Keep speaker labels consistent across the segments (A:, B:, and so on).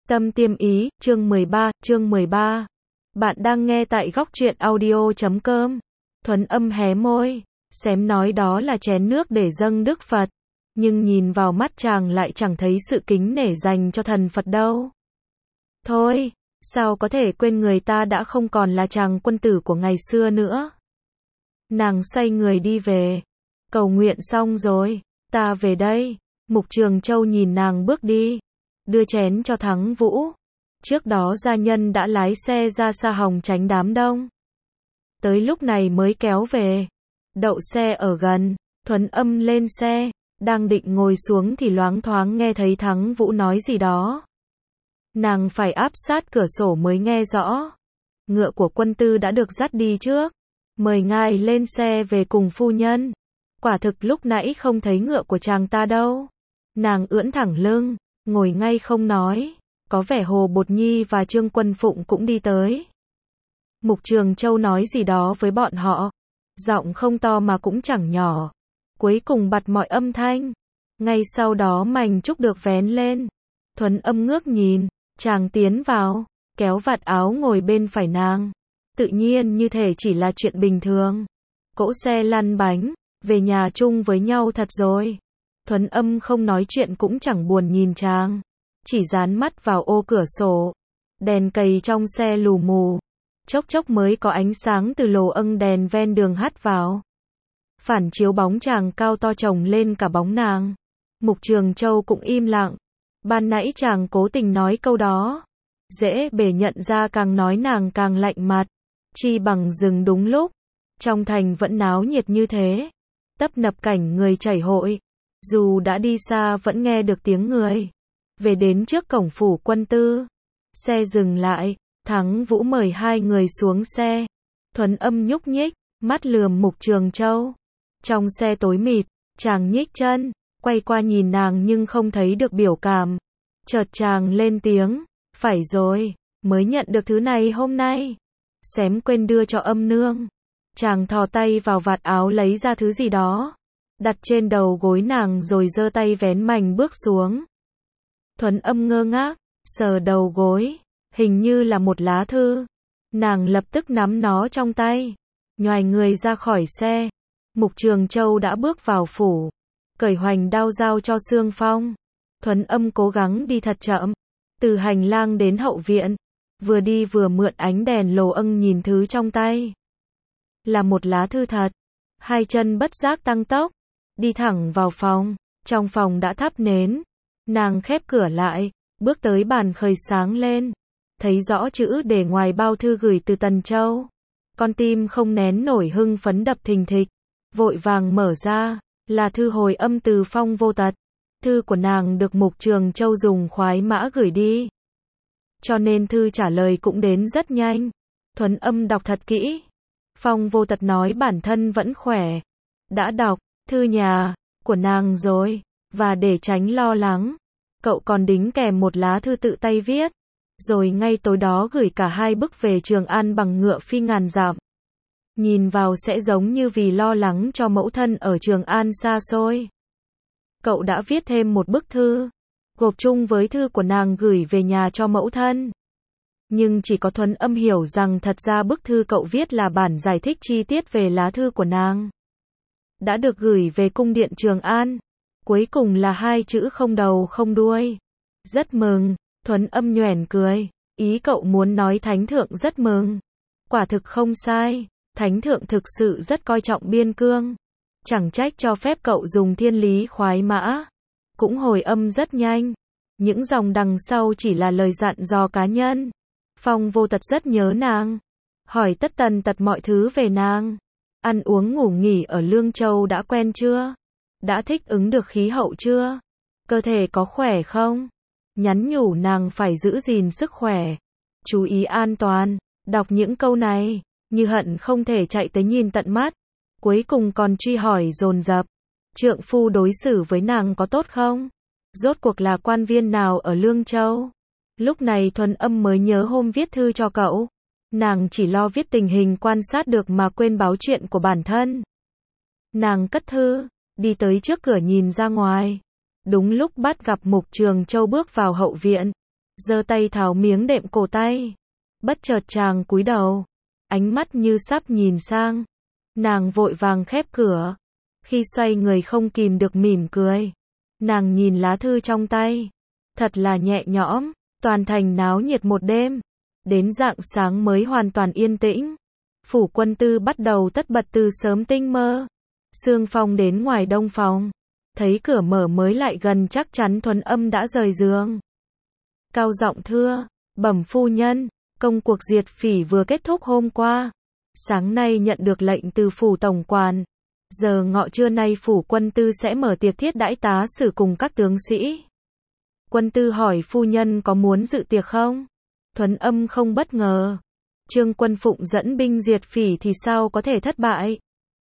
A: Tâm Tiêm Ý, chương 13. Bạn đang nghe tại góc truyện audio.com. Thuấn Âm hé môi, xém nói đó là chén nước để dâng Đức Phật, nhưng nhìn vào mắt chàng lại chẳng thấy sự kính nể dành cho thần Phật đâu. Thôi, sao có thể quên người ta đã không còn là chàng quân tử của ngày xưa nữa. Nàng xoay người đi về. Cầu nguyện xong rồi, ta về đây. Mục Trường Châu nhìn nàng bước đi, đưa chén cho Thắng Vũ. Trước đó gia nhân đã lái xe ra Sa Hồng tránh đám đông, tới lúc này mới kéo về. Đậu xe ở gần, Thuấn Âm lên xe, đang định ngồi xuống thì loáng thoáng nghe thấy Thắng Vũ nói gì đó. Nàng phải áp sát cửa sổ mới nghe rõ. Ngựa của quân tư đã được dắt đi trước, mời ngài lên xe về cùng phu nhân. Quả thực lúc nãy không thấy ngựa của chàng ta đâu. Nàng ưỡn thẳng lưng, ngồi ngay không nói. Có vẻ Hồ Bột Nhi và Trương Quân Phụng cũng đi tới. Mục Trường Châu nói gì đó với bọn họ, giọng không to mà cũng chẳng nhỏ. Cuối cùng bặt mọi âm thanh. Ngay sau đó mành trúc được vén lên. Thuấn Âm ngước nhìn, chàng tiến vào, kéo vạt áo ngồi bên phải nàng. Tự nhiên như thể chỉ là chuyện bình thường. Cỗ xe lăn bánh, về nhà chung với nhau thật rồi. Thuấn Âm không nói chuyện cũng chẳng buồn nhìn chàng, chỉ dán mắt vào ô cửa sổ. Đèn cầy trong xe lù mù, chốc chốc mới có ánh sáng từ lồ âng đèn ven đường hắt vào, phản chiếu bóng chàng cao to chồng lên cả bóng nàng. Mục Trường Châu cũng im lặng. Ban nãy chàng cố tình nói câu đó, dễ bề nhận ra càng nói nàng càng lạnh mặt. Chi bằng dừng đúng lúc. Trong thành vẫn náo nhiệt như thế, tấp nập cảnh người chảy hội. Dù đã đi xa vẫn nghe được tiếng người. Về đến trước cổng phủ quân tư, xe dừng lại, Thắng Vũ mời hai người xuống xe. Thuấn Âm nhúc nhích, mắt lườm Mục Trường Châu. Trong xe tối mịt, chàng nhích chân, quay qua nhìn nàng nhưng không thấy được biểu cảm. Chợt chàng lên tiếng, phải rồi, mới nhận được thứ này hôm nay. Xém quên đưa cho Âm nương. Chàng thò tay vào vạt áo lấy ra thứ gì đó, đặt trên đầu gối nàng rồi giơ tay vén mành bước xuống. Thuấn Âm ngơ ngác, sờ đầu gối, hình như là một lá thư. Nàng lập tức nắm nó trong tay, nhoài người ra khỏi xe. Mục Trường Châu đã bước vào phủ, cởi hoành đao giao cho Sương Phong. Thuấn Âm cố gắng đi thật chậm, từ hành lang đến hậu viện, vừa đi vừa mượn ánh đèn lồ âng nhìn thứ trong tay. Là một lá thư thật. Hai chân bất giác tăng tốc, đi thẳng vào phòng. Trong phòng đã thắp nến. Nàng khép cửa lại, bước tới bàn khởi sáng lên, thấy rõ chữ để ngoài bao thư gửi từ Tần Châu. Con tim không nén nổi hưng phấn đập thình thịch, vội vàng mở ra, là thư hồi âm từ Phong Vô Tật. Thư của nàng được Mục Trường Châu dùng khoái mã gửi đi, cho nên thư trả lời cũng đến rất nhanh. Thuấn Âm đọc thật kỹ. Phong Vô Tật nói bản thân vẫn khỏe. Đã đọc thư nhà của nàng rồi, và để tránh lo lắng, cậu còn đính kèm một lá thư tự tay viết. Rồi ngay tối đó gửi cả hai bức về Trường An bằng ngựa phi ngàn dặm. Nhìn vào sẽ giống như vì lo lắng cho mẫu thân ở Trường An xa xôi. Cậu đã viết thêm một bức thư, gộp chung với thư của nàng gửi về nhà cho mẫu thân. Nhưng chỉ có Thuấn Âm hiểu rằng thật ra bức thư cậu viết là bản giải thích chi tiết về lá thư của nàng, đã được gửi về cung điện Trường An. Cuối cùng là hai chữ không đầu không đuôi. Rất mừng. Thuấn Âm nhoẻn cười. Ý cậu muốn nói Thánh Thượng rất mừng. Quả thực không sai. Thánh Thượng thực sự rất coi trọng biên cương. Chẳng trách cho phép cậu dùng thiên lý khoái mã. Cũng hồi âm rất nhanh. Những dòng đằng sau chỉ là lời dặn dò cá nhân. Phong Vô Tật rất nhớ nàng, hỏi tất tần tật mọi thứ về nàng. Ăn uống ngủ nghỉ ở Lương Châu đã quen chưa? Đã thích ứng được khí hậu chưa? Cơ thể có khỏe không? Nhắn nhủ nàng phải giữ gìn sức khỏe, chú ý an toàn. Đọc những câu này, như hận không thể chạy tới nhìn tận mắt. Cuối cùng còn truy hỏi dồn dập. Trượng phu đối xử với nàng có tốt không? Rốt cuộc là quan viên nào ở Lương Châu? Lúc này Thuấn Âm mới nhớ hôm viết thư cho cậu, nàng chỉ lo viết tình hình quan sát được mà quên báo chuyện của bản thân. Nàng cất thư, đi tới trước cửa nhìn ra ngoài. Đúng lúc bắt gặp Mục Trường Châu bước vào hậu viện. giơ tay tháo miếng đệm cổ tay. Bất chợt chàng cúi đầu, ánh mắt như sắp nhìn sang. Nàng vội vàng khép cửa. Khi xoay người không kìm được mỉm cười. Nàng nhìn lá thư trong tay. Thật là nhẹ nhõm, toàn thành náo nhiệt một đêm. Đến rạng sáng mới hoàn toàn yên tĩnh. Phủ Quân Tư bắt đầu tất bật từ sớm tinh mơ. Sương Phong đến ngoài đông phòng. Thấy cửa mở mới lại gần chắc chắn Thuấn Âm đã rời giường. Cao giọng thưa, bẩm phu nhân, công cuộc diệt phỉ vừa kết thúc hôm qua. Sáng nay nhận được lệnh từ phủ tổng quản. Giờ ngọ trưa nay Phủ Quân Tư sẽ mở tiệc thiết đãi tá sử cùng các tướng sĩ. Quân Tư hỏi phu nhân có muốn dự tiệc không? Thuấn Âm không bất ngờ. Trương Quân Phụng dẫn binh diệt phỉ thì sao có thể thất bại?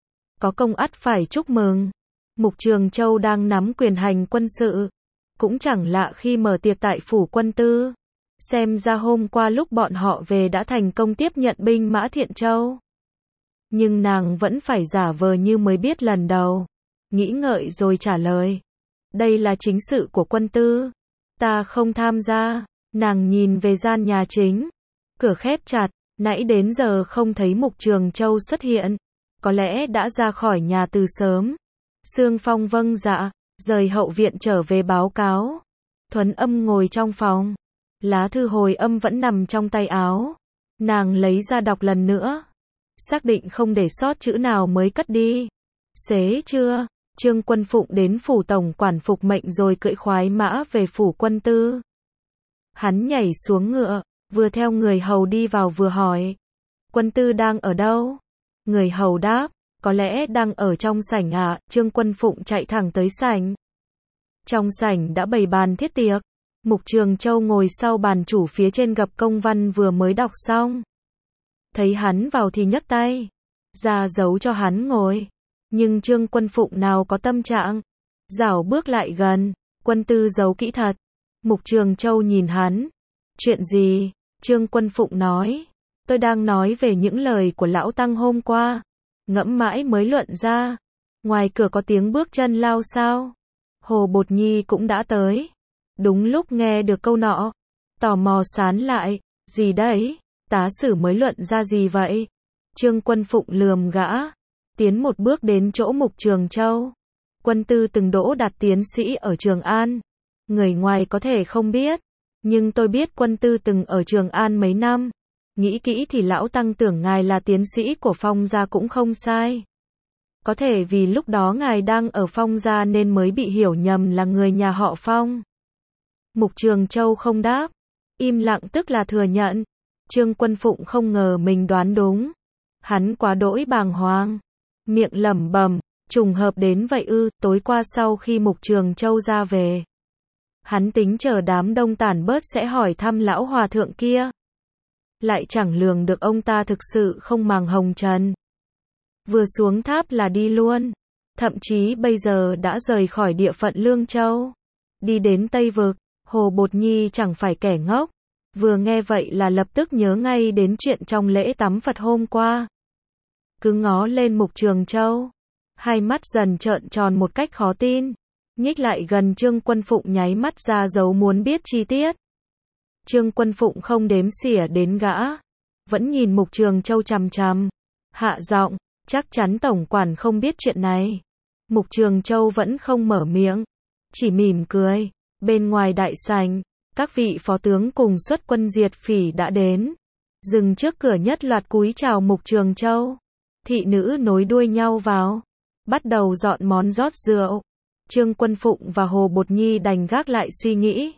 A: Có công ắt phải chúc mừng. Mục Trường Châu đang nắm quyền hành quân sự. Cũng chẳng lạ khi mở tiệc tại Phủ Quân Tư. Xem ra hôm qua lúc bọn họ về đã thành công tiếp nhận binh mã Thiện Châu. Nhưng nàng vẫn phải giả vờ như mới biết lần đầu. Nghĩ ngợi rồi trả lời. Đây là chính sự của Quân Tư. Ta không tham gia. Nàng nhìn về gian nhà chính. Cửa khép chặt. Nãy đến giờ không thấy Mục Trường Châu xuất hiện. Có lẽ đã ra khỏi nhà từ sớm. Sương Phong vâng dạ. Rời hậu viện trở về báo cáo. Thuấn Âm ngồi trong phòng. Lá thư hồi âm vẫn nằm trong tay áo. Nàng lấy ra đọc lần nữa. Xác định không để sót chữ nào mới cất đi. Xế trưa, Trương Quân Phụng đến phủ tổng quản phục mệnh rồi cưỡi khoái mã về Phủ Quân Tư. Hắn nhảy xuống ngựa, vừa theo người hầu đi vào vừa hỏi. Quân Tư đang ở đâu? Người hầu đáp, có lẽ đang ở trong sảnh ạ. Trương Quân Phụng chạy thẳng tới sảnh. Trong sảnh đã bày bàn thiết tiệc. Mục Trường Châu ngồi sau bàn chủ phía trên gập công văn vừa mới đọc xong. Thấy hắn vào thì nhấc tay ra dấu cho hắn ngồi. Nhưng Trương Quân Phụng nào có tâm trạng. Rảo bước lại gần. Quân Tư giấu kỹ thật. Mục Trường Châu nhìn hắn. Chuyện gì? Trương Quân Phụng nói. Tôi đang nói về những lời của lão tăng hôm qua. Ngẫm mãi mới luận ra. Ngoài cửa có tiếng bước chân lao xao. Hồ Bột Nhi cũng đã tới. Đúng lúc nghe được câu nọ. Tò mò sán lại. Gì đấy? Tá sử mới luận ra gì vậy? Trương Quân Phụng lườm gã. Tiến một bước đến chỗ Mục Trường Châu. Quân Tư từng đỗ đạt tiến sĩ ở Trường An. Người ngoài có thể không biết. Nhưng tôi biết Quân Tư từng ở Trường An mấy năm. Nghĩ kỹ thì lão tăng tưởng ngài là tiến sĩ của Phong gia cũng không sai. Có thể vì lúc đó ngài đang ở Phong gia nên mới bị hiểu nhầm là người nhà họ Phong. Mục Trường Châu không đáp. Im lặng tức là thừa nhận. Trương Quân Phụng không ngờ mình đoán đúng. Hắn quá đỗi bàng hoàng. Miệng lẩm bẩm, trùng hợp đến vậy ư. Tối qua sau khi Mục Trường Châu ra về. Hắn tính chờ đám đông tản bớt sẽ hỏi thăm lão hòa thượng kia. Lại chẳng lường được ông ta thực sự không màng hồng trần. Vừa xuống tháp là đi luôn. Thậm chí bây giờ đã rời khỏi địa phận Lương Châu. Đi đến Tây Vực. Hồ Bột Nhi chẳng phải kẻ ngốc. Vừa nghe vậy là lập tức nhớ ngay đến chuyện trong lễ tắm Phật hôm qua. Cứ ngó lên Mục Trường Châu. Hai mắt dần trợn tròn một cách khó tin. Nhích lại gần Trương Quân Phụng nháy mắt ra dấu muốn biết chi tiết. Trương Quân Phụng không đếm xỉa đến gã. Vẫn nhìn Mục Trường Châu chằm chằm. Hạ giọng, chắc chắn tổng quản không biết chuyện này. Mục Trường Châu vẫn không mở miệng. Chỉ mỉm cười. Bên ngoài đại sảnh. Các vị phó tướng cùng xuất quân diệt phỉ đã đến. Dừng trước cửa nhất loạt cúi chào Mục Trường Châu. Thị nữ nối đuôi nhau vào. Bắt đầu dọn món rót rượu. Trương Quân Phụng và Hồ Bột Nhi đành gác lại suy nghĩ.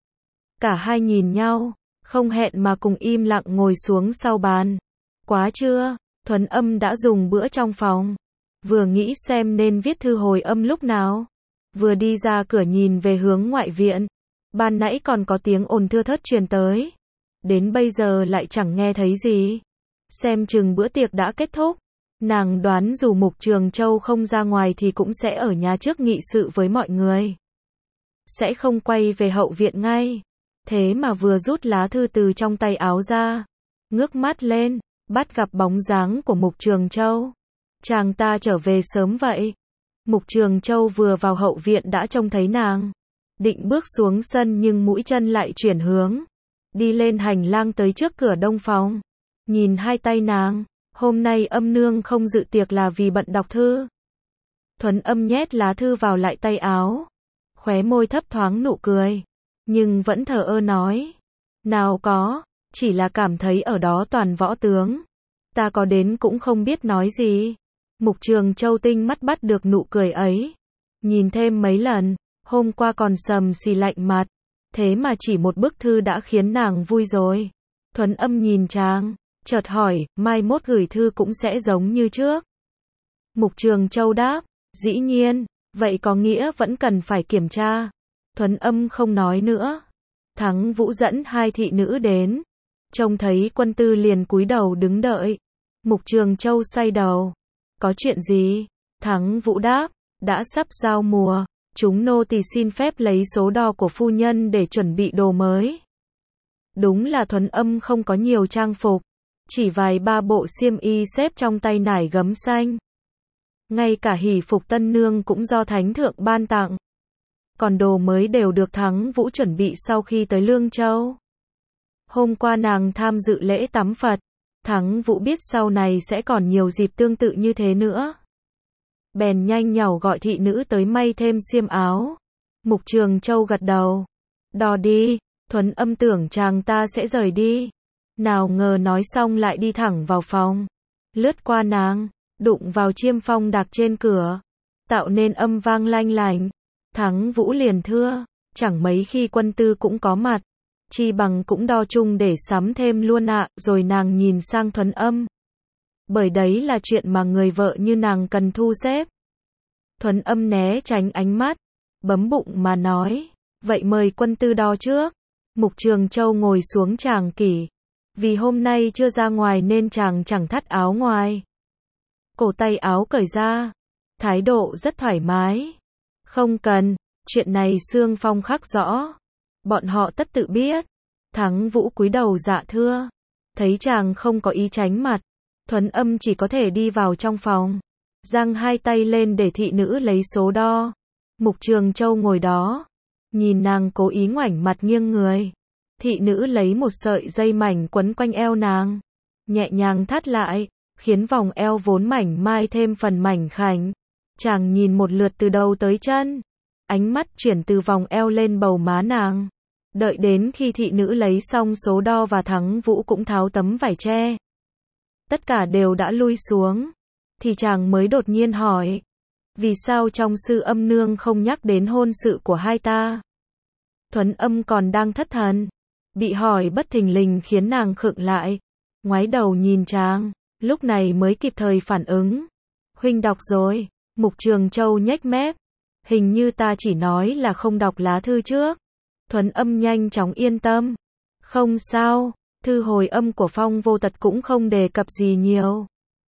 A: Cả hai nhìn nhau. Không hẹn mà cùng im lặng ngồi xuống sau bàn. Quá trưa, Thuấn Âm đã dùng bữa trong phòng. Vừa nghĩ xem nên viết thư hồi âm lúc nào. Vừa đi ra cửa nhìn về hướng ngoại viện. Ban nãy còn có tiếng ồn thưa thớt truyền tới. Đến bây giờ lại chẳng nghe thấy gì. Xem chừng bữa tiệc đã kết thúc. Nàng đoán dù Mục Trường Châu không ra ngoài thì cũng sẽ ở nhà trước nghị sự với mọi người. Sẽ không quay về hậu viện ngay. Thế mà vừa rút lá thư từ trong tay áo ra. Ngước mắt lên, bắt gặp bóng dáng của Mục Trường Châu. Chàng ta trở về sớm vậy. Mục Trường Châu vừa vào hậu viện đã trông thấy nàng. Định bước xuống sân nhưng mũi chân lại chuyển hướng. đi lên hành lang tới trước cửa đông phòng. Nhìn hai tay nàng, hôm nay Âm nương không dự tiệc là vì bận đọc thư. Thuấn Âm nhét lá thư vào lại tay áo, khóe môi thấp thoáng nụ cười, nhưng vẫn thờ ơ nói, nào có, chỉ là cảm thấy ở đó toàn võ tướng, ta có đến cũng không biết nói gì. Mục Trường Châu tinh mắt bắt được nụ cười ấy, nhìn thêm mấy lần, hôm qua còn sầm xì lạnh mặt, thế mà chỉ một bức thư đã khiến nàng vui rồi. Thuấn Âm nhìn chàng, chợt hỏi, mai mốt gửi thư cũng sẽ giống như trước. Mục Trường Châu đáp, dĩ nhiên, vậy có nghĩa vẫn cần phải kiểm tra. Thuấn Âm không nói nữa. Thắng Vũ dẫn hai thị nữ đến, trông thấy Quân Tư liền cúi đầu đứng đợi. Mục Trường Châu xoay đầu, có chuyện gì? Thắng Vũ đáp, đã sắp giao mùa, chúng nô tỳ xin phép lấy số đo của phu nhân để chuẩn bị đồ mới. Đúng là Thuấn Âm không có nhiều trang phục, chỉ vài ba bộ xiêm y xếp trong tay nải gấm xanh. Ngay cả hỷ phục tân nương cũng do thánh thượng ban tặng. Còn đồ mới đều được Thắng Vũ chuẩn bị sau khi tới Lương Châu. Hôm qua nàng tham dự lễ tắm Phật, Thắng Vũ biết sau này sẽ còn nhiều dịp tương tự như thế nữa. Bèn nhanh nhảu gọi thị nữ tới may thêm xiêm áo. Mục Trường Châu gật đầu. Đò đi, Thuấn Âm tưởng chàng ta sẽ rời đi. Nào ngờ nói xong lại đi thẳng vào phòng. Lướt qua nàng, đụng vào chiêm phong đặt trên cửa, tạo nên âm vang lanh lảnh. Thắng Vũ liền thưa, chẳng mấy khi Quân Tư cũng có mặt, chi bằng cũng đo chung để sắm thêm luôn ạ. Rồi nàng nhìn sang Thuấn Âm, bởi đấy là chuyện mà người vợ như nàng cần thu xếp. Thuấn Âm né tránh ánh mắt, bấm bụng mà nói, vậy mời Quân Tư đo trước. Mục Trường Châu ngồi xuống tràng kỷ, vì hôm nay chưa ra ngoài nên chàng chẳng thắt áo ngoài. Cổ tay áo cởi ra, thái độ rất thoải mái. Không cần, chuyện này Xương Phong khắc rõ, bọn họ tất tự biết. Thắng Vũ cúi đầu dạ thưa, thấy chàng không có ý tránh mặt, Thuấn Âm chỉ có thể đi vào trong phòng, giang hai tay lên để thị nữ lấy số đo. Mục Trường Châu ngồi đó, nhìn nàng cố ý ngoảnh mặt nghiêng người. Thị nữ lấy một sợi dây mảnh quấn quanh eo nàng, nhẹ nhàng thắt lại, khiến vòng eo vốn mảnh mai thêm phần mảnh khảnh. Chàng nhìn một lượt từ đầu tới chân, ánh mắt chuyển từ vòng eo lên bầu má nàng. Đợi đến khi thị nữ lấy xong số đo và Thắng Vũ cũng tháo tấm vải che, tất cả đều đã lui xuống, thì chàng mới đột nhiên hỏi, vì sao trong Sư Âm nương không nhắc đến hôn sự của hai ta? Thuấn Âm còn đang thất thần, bị hỏi bất thình lình khiến nàng khựng lại, ngoái đầu nhìn chàng, lúc này mới kịp thời phản ứng. Huynh đọc rồi. Mục Trường Châu nhếch mép, hình như ta chỉ nói là không đọc lá thư trước. Thuấn Âm nhanh chóng yên tâm, không sao, thư hồi âm của Phong Vô Tật cũng không đề cập gì nhiều,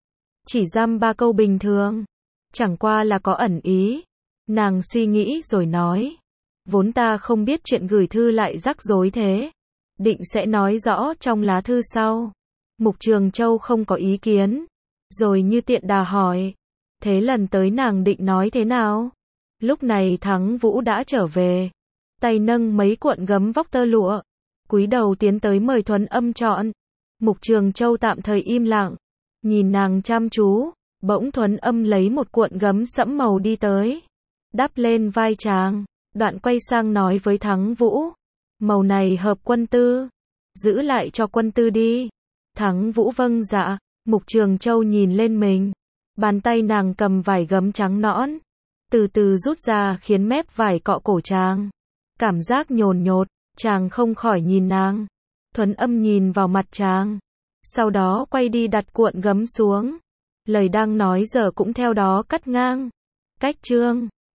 A: chỉ dăm ba câu bình thường, chẳng qua là có ẩn ý. Nàng suy nghĩ rồi nói, vốn ta không biết chuyện gửi thư lại rắc rối thế, định sẽ nói rõ trong lá thư sau. Mục Trường Châu không có ý kiến, rồi như tiện đà hỏi, thế lần tới nàng định nói thế nào? Lúc này Thắng Vũ đã trở về, tay nâng mấy cuộn gấm vóc tơ lụa, cúi đầu tiến tới mời Thuấn Âm chọn. Mục Trường Châu tạm thời im lặng, nhìn nàng chăm chú, bỗng Thuấn Âm lấy một cuộn gấm sẫm màu đi tới, đắp lên vai chàng, đoạn quay sang nói với Thắng Vũ, màu này hợp Quân Tư, giữ lại cho Quân Tư đi. Thắng Vũ vâng dạ. Mục Trường Châu nhìn lên mình, bàn tay nàng cầm vải gấm trắng nõn, từ từ rút ra khiến mép vải cọ cổ chàng, cảm giác nhồn nhột, chàng không khỏi nhìn nàng. Thuấn Âm nhìn vào mặt chàng, sau đó quay đi đặt cuộn gấm xuống, lời đang nói giờ cũng theo đó cắt ngang. Cách chương